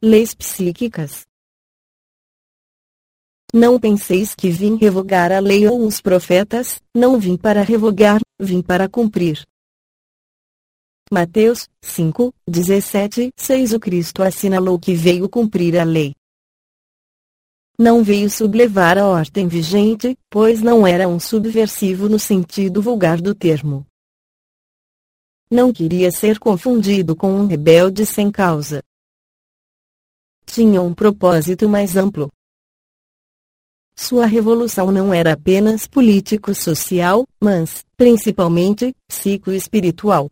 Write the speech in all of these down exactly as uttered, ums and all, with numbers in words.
Leis psíquicas. Não penseis que vim revogar a lei ou os profetas, não vim para revogar, vim para cumprir. Mateus cinco, dezessete, seis O Cristo assinalou que veio cumprir a lei. Não veio sublevar a ordem vigente, pois não era um subversivo no sentido vulgar do termo. Não queria ser confundido com um rebelde sem causa. Tinha um propósito mais amplo. Sua revolução não era apenas político-social, mas, principalmente, psico-espiritual.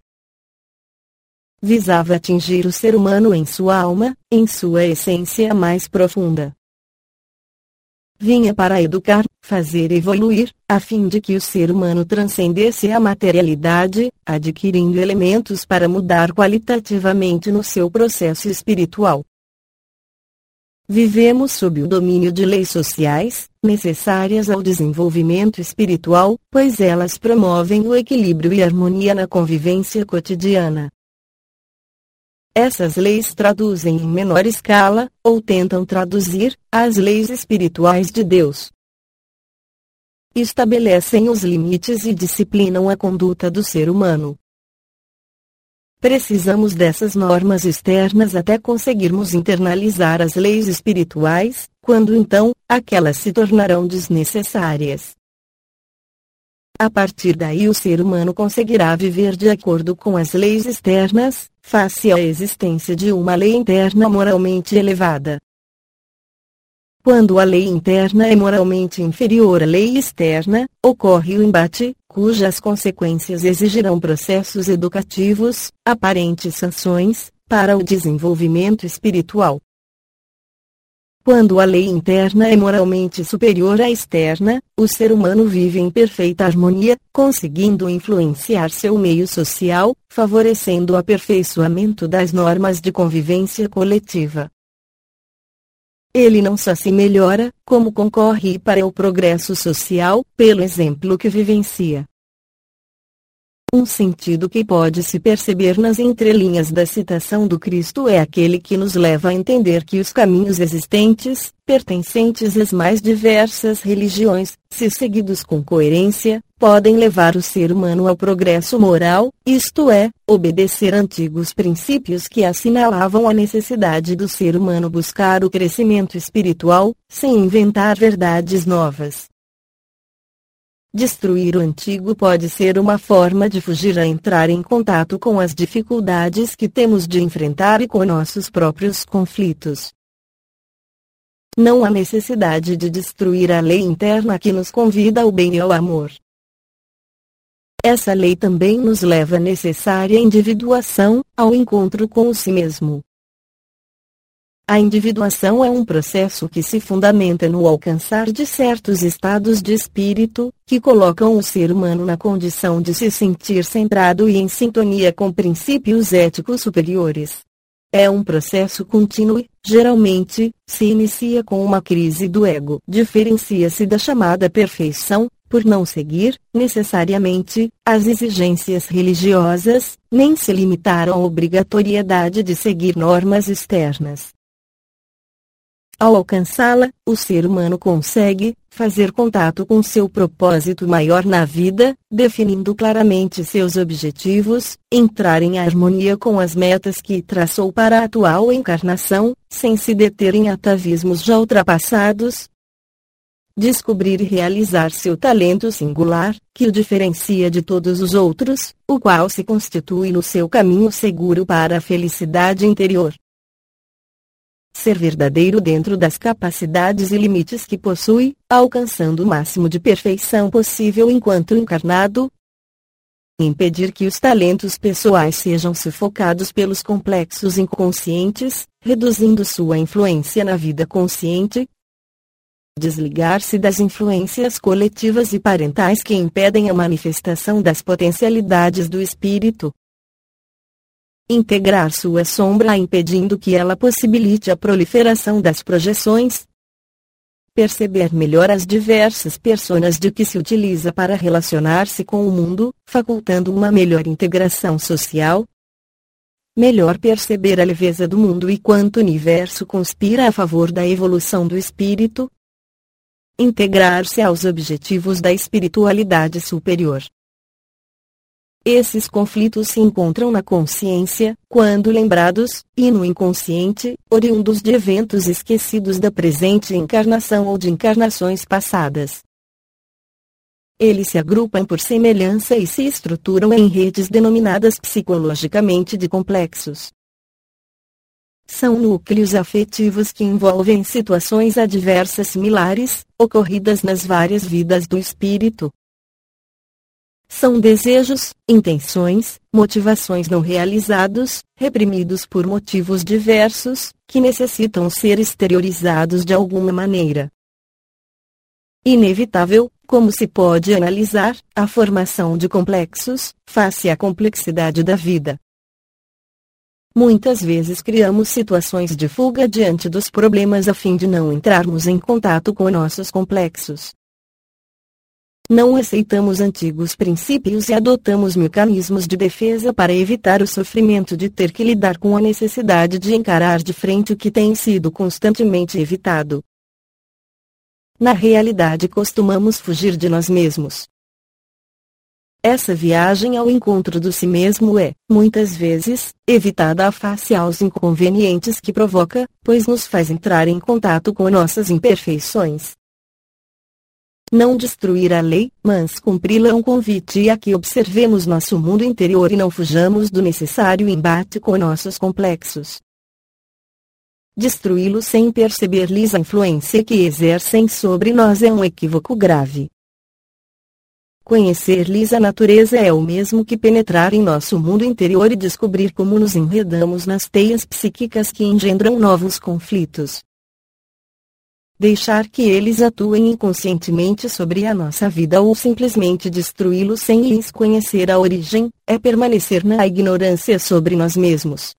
Visava atingir o ser humano em sua alma, em sua essência mais profunda. Vinha para educar, fazer evoluir, a fim de que o ser humano transcendesse a materialidade, adquirindo elementos para mudar qualitativamente no seu processo espiritual. Vivemos sob o domínio de leis sociais, necessárias ao desenvolvimento espiritual, pois elas promovem o equilíbrio e harmonia na convivência cotidiana. Essas leis traduzem em menor escala, ou tentam traduzir, as leis espirituais de Deus. Estabelecem os limites e disciplinam a conduta do ser humano. Precisamos dessas normas externas até conseguirmos internalizar as leis espirituais, quando então, aquelas se tornarão desnecessárias. A partir daí o ser humano conseguirá viver de acordo com as leis externas, face à existência de uma lei interna moralmente elevada. Quando a lei interna é moralmente inferior à lei externa, ocorre o embate, cujas consequências exigirão processos educativos, aparentes sanções, para o desenvolvimento espiritual. Quando a lei interna é moralmente superior à externa, o ser humano vive em perfeita harmonia, conseguindo influenciar seu meio social, favorecendo o aperfeiçoamento das normas de convivência coletiva. Ele não só se melhora, como concorre para o progresso social, pelo exemplo que vivencia. Um sentido que pode se perceber nas entrelinhas da citação do Cristo é aquele que nos leva a entender que os caminhos existentes, pertencentes às mais diversas religiões, se seguidos com coerência, podem levar o ser humano ao progresso moral, isto é, obedecer antigos princípios que assinalavam a necessidade do ser humano buscar o crescimento espiritual, sem inventar verdades novas. Destruir o antigo pode ser uma forma de fugir a entrar em contato com as dificuldades que temos de enfrentar e com nossos próprios conflitos. Não há necessidade de destruir a lei interna que nos convida ao bem e ao amor. Essa lei também nos leva à necessária individuação, ao encontro com o si mesmo. A individuação é um processo que se fundamenta no alcançar de certos estados de espírito, que colocam o ser humano na condição de se sentir centrado e em sintonia com princípios éticos superiores. É um processo contínuo e, geralmente, se inicia com uma crise do ego. Diferencia-se da chamada perfeição, por não seguir, necessariamente, as exigências religiosas, nem se limitar à obrigatoriedade de seguir normas externas. Ao alcançá-la, o ser humano consegue fazer contato com seu propósito maior na vida, definindo claramente seus objetivos, entrar em harmonia com as metas que traçou para a atual encarnação, sem se deter em atavismos já ultrapassados. Descobrir e realizar seu talento singular, que o diferencia de todos os outros, o qual se constitui no seu caminho seguro para a felicidade interior. Ser verdadeiro dentro das capacidades e limites que possui, alcançando o máximo de perfeição possível enquanto encarnado. Impedir que os talentos pessoais sejam sufocados pelos complexos inconscientes, reduzindo sua influência na vida consciente. Desligar-se das influências coletivas e parentais que impedem a manifestação das potencialidades do espírito. Integrar sua sombra impedindo que ela possibilite a proliferação das projeções. Perceber melhor as diversas personas de que se utiliza para relacionar-se com o mundo, facultando uma melhor integração social. melhor perceber a leveza do mundo e quanto o universo conspira a favor da evolução do espírito. Integrar-se aos objetivos da espiritualidade superior. Esses conflitos se encontram na consciência, quando lembrados, e no inconsciente, oriundos de eventos esquecidos da presente encarnação ou de encarnações passadas. Eles se agrupam por semelhança e se estruturam em redes denominadas psicologicamente de complexos. São núcleos afetivos que envolvem situações adversas similares, ocorridas nas várias vidas do espírito. São desejos, intenções, motivações não realizados, reprimidos por motivos diversos, que necessitam ser exteriorizados de alguma maneira. Inevitável, como se pode analisar, a formação de complexos, face à complexidade da vida. Muitas vezes criamos situações de fuga diante dos problemas a fim de não entrarmos em contato com nossos complexos. Não aceitamos antigos princípios e adotamos mecanismos de defesa para evitar o sofrimento de ter que lidar com a necessidade de encarar de frente o que tem sido constantemente evitado. Na realidade, costumamos fugir de nós mesmos. Essa viagem ao encontro do si mesmo é, muitas vezes, evitada a face aos inconvenientes que provoca, pois nos faz entrar em contato com nossas imperfeições. Não destruir a lei, mas cumpri-la é um convite a que observemos nosso mundo interior e não fujamos do necessário embate com nossos complexos. Destruí-los sem perceber-lhes a influência que exercem sobre nós é um equívoco grave. Conhecer-lhes a natureza é o mesmo que penetrar em nosso mundo interior e descobrir como nos enredamos nas teias psíquicas que engendram novos conflitos. Deixar que eles atuem inconscientemente sobre a nossa vida ou simplesmente destruí-los sem lhes conhecer a origem, é permanecer na ignorância sobre nós mesmos.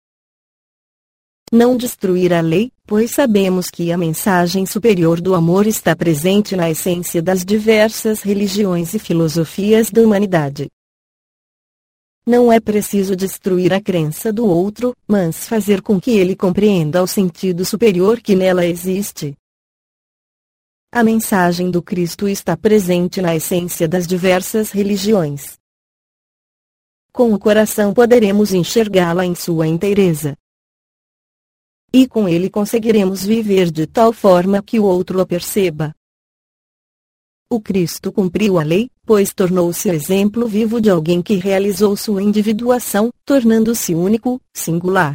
Não destruir a lei, pois sabemos que a mensagem superior do amor está presente na essência das diversas religiões e filosofias da humanidade. Não é preciso destruir a crença do outro, mas fazer com que ele compreenda o sentido superior que nela existe. A mensagem do Cristo está presente na essência das diversas religiões. Com o coração poderemos enxergá-la em sua inteireza. E com ele conseguiremos viver de tal forma que o outro a perceba. O Cristo cumpriu a lei, pois tornou-se o exemplo vivo de alguém que realizou sua individuação, tornando-se único, singular.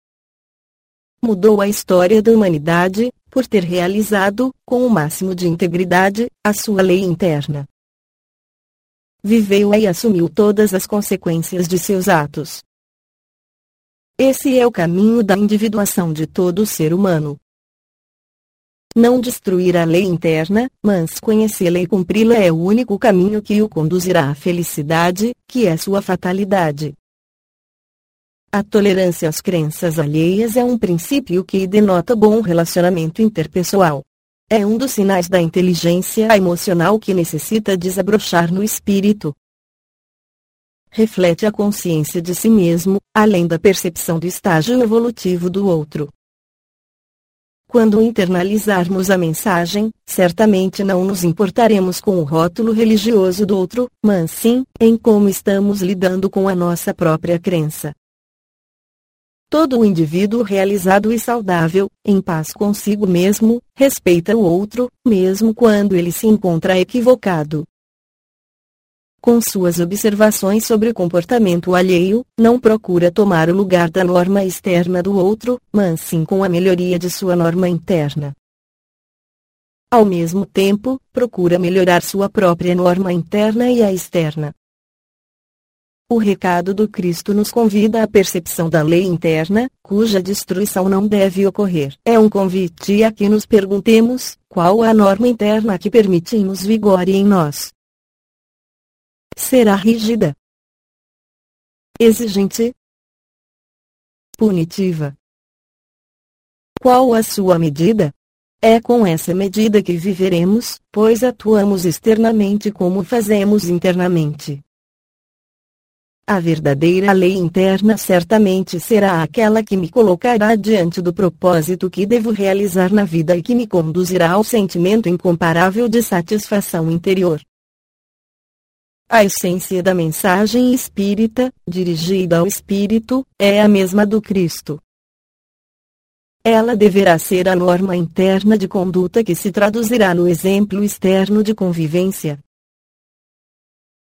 Mudou a história da humanidade, por ter realizado, com o máximo de integridade, a sua lei interna. Viveu-a e assumiu todas as consequências de seus atos. Esse é o caminho da individuação de todo ser humano. Não destruir a lei interna, mas conhecê-la e cumpri-la é o único caminho que o conduzirá à felicidade, que é sua fatalidade. A tolerância às crenças alheias é um princípio que denota bom relacionamento interpessoal. É um dos sinais da inteligência emocional que necessita desabrochar no espírito. Reflete a consciência de si mesmo, além da percepção do estágio evolutivo do outro. Quando internalizarmos a mensagem, certamente não nos importaremos com o rótulo religioso do outro, mas sim, em como estamos lidando com a nossa própria crença. Todo o indivíduo realizado e saudável, em paz consigo mesmo, respeita o outro, mesmo quando ele se encontra equivocado. Com suas observações sobre o comportamento alheio, não procura tomar o lugar da norma externa do outro, mas sim com a melhoria de sua norma interna. Ao mesmo tempo, procura melhorar sua própria norma interna e a externa. O recado do Cristo nos convida à percepção da lei interna, cuja destruição não deve ocorrer. É um convite a que nos perguntemos, qual a norma interna que permitimos vigore em nós? Será rígida? Exigente? Punitiva? Qual a sua medida? É com essa medida que viveremos, pois atuamos externamente como fazemos internamente. A verdadeira lei interna certamente será aquela que me colocará diante do propósito que devo realizar na vida e que me conduzirá ao sentimento incomparável de satisfação interior. A essência da mensagem espírita, dirigida ao espírito, é a mesma do Cristo. Ela deverá ser a norma interna de conduta que se traduzirá no exemplo externo de convivência.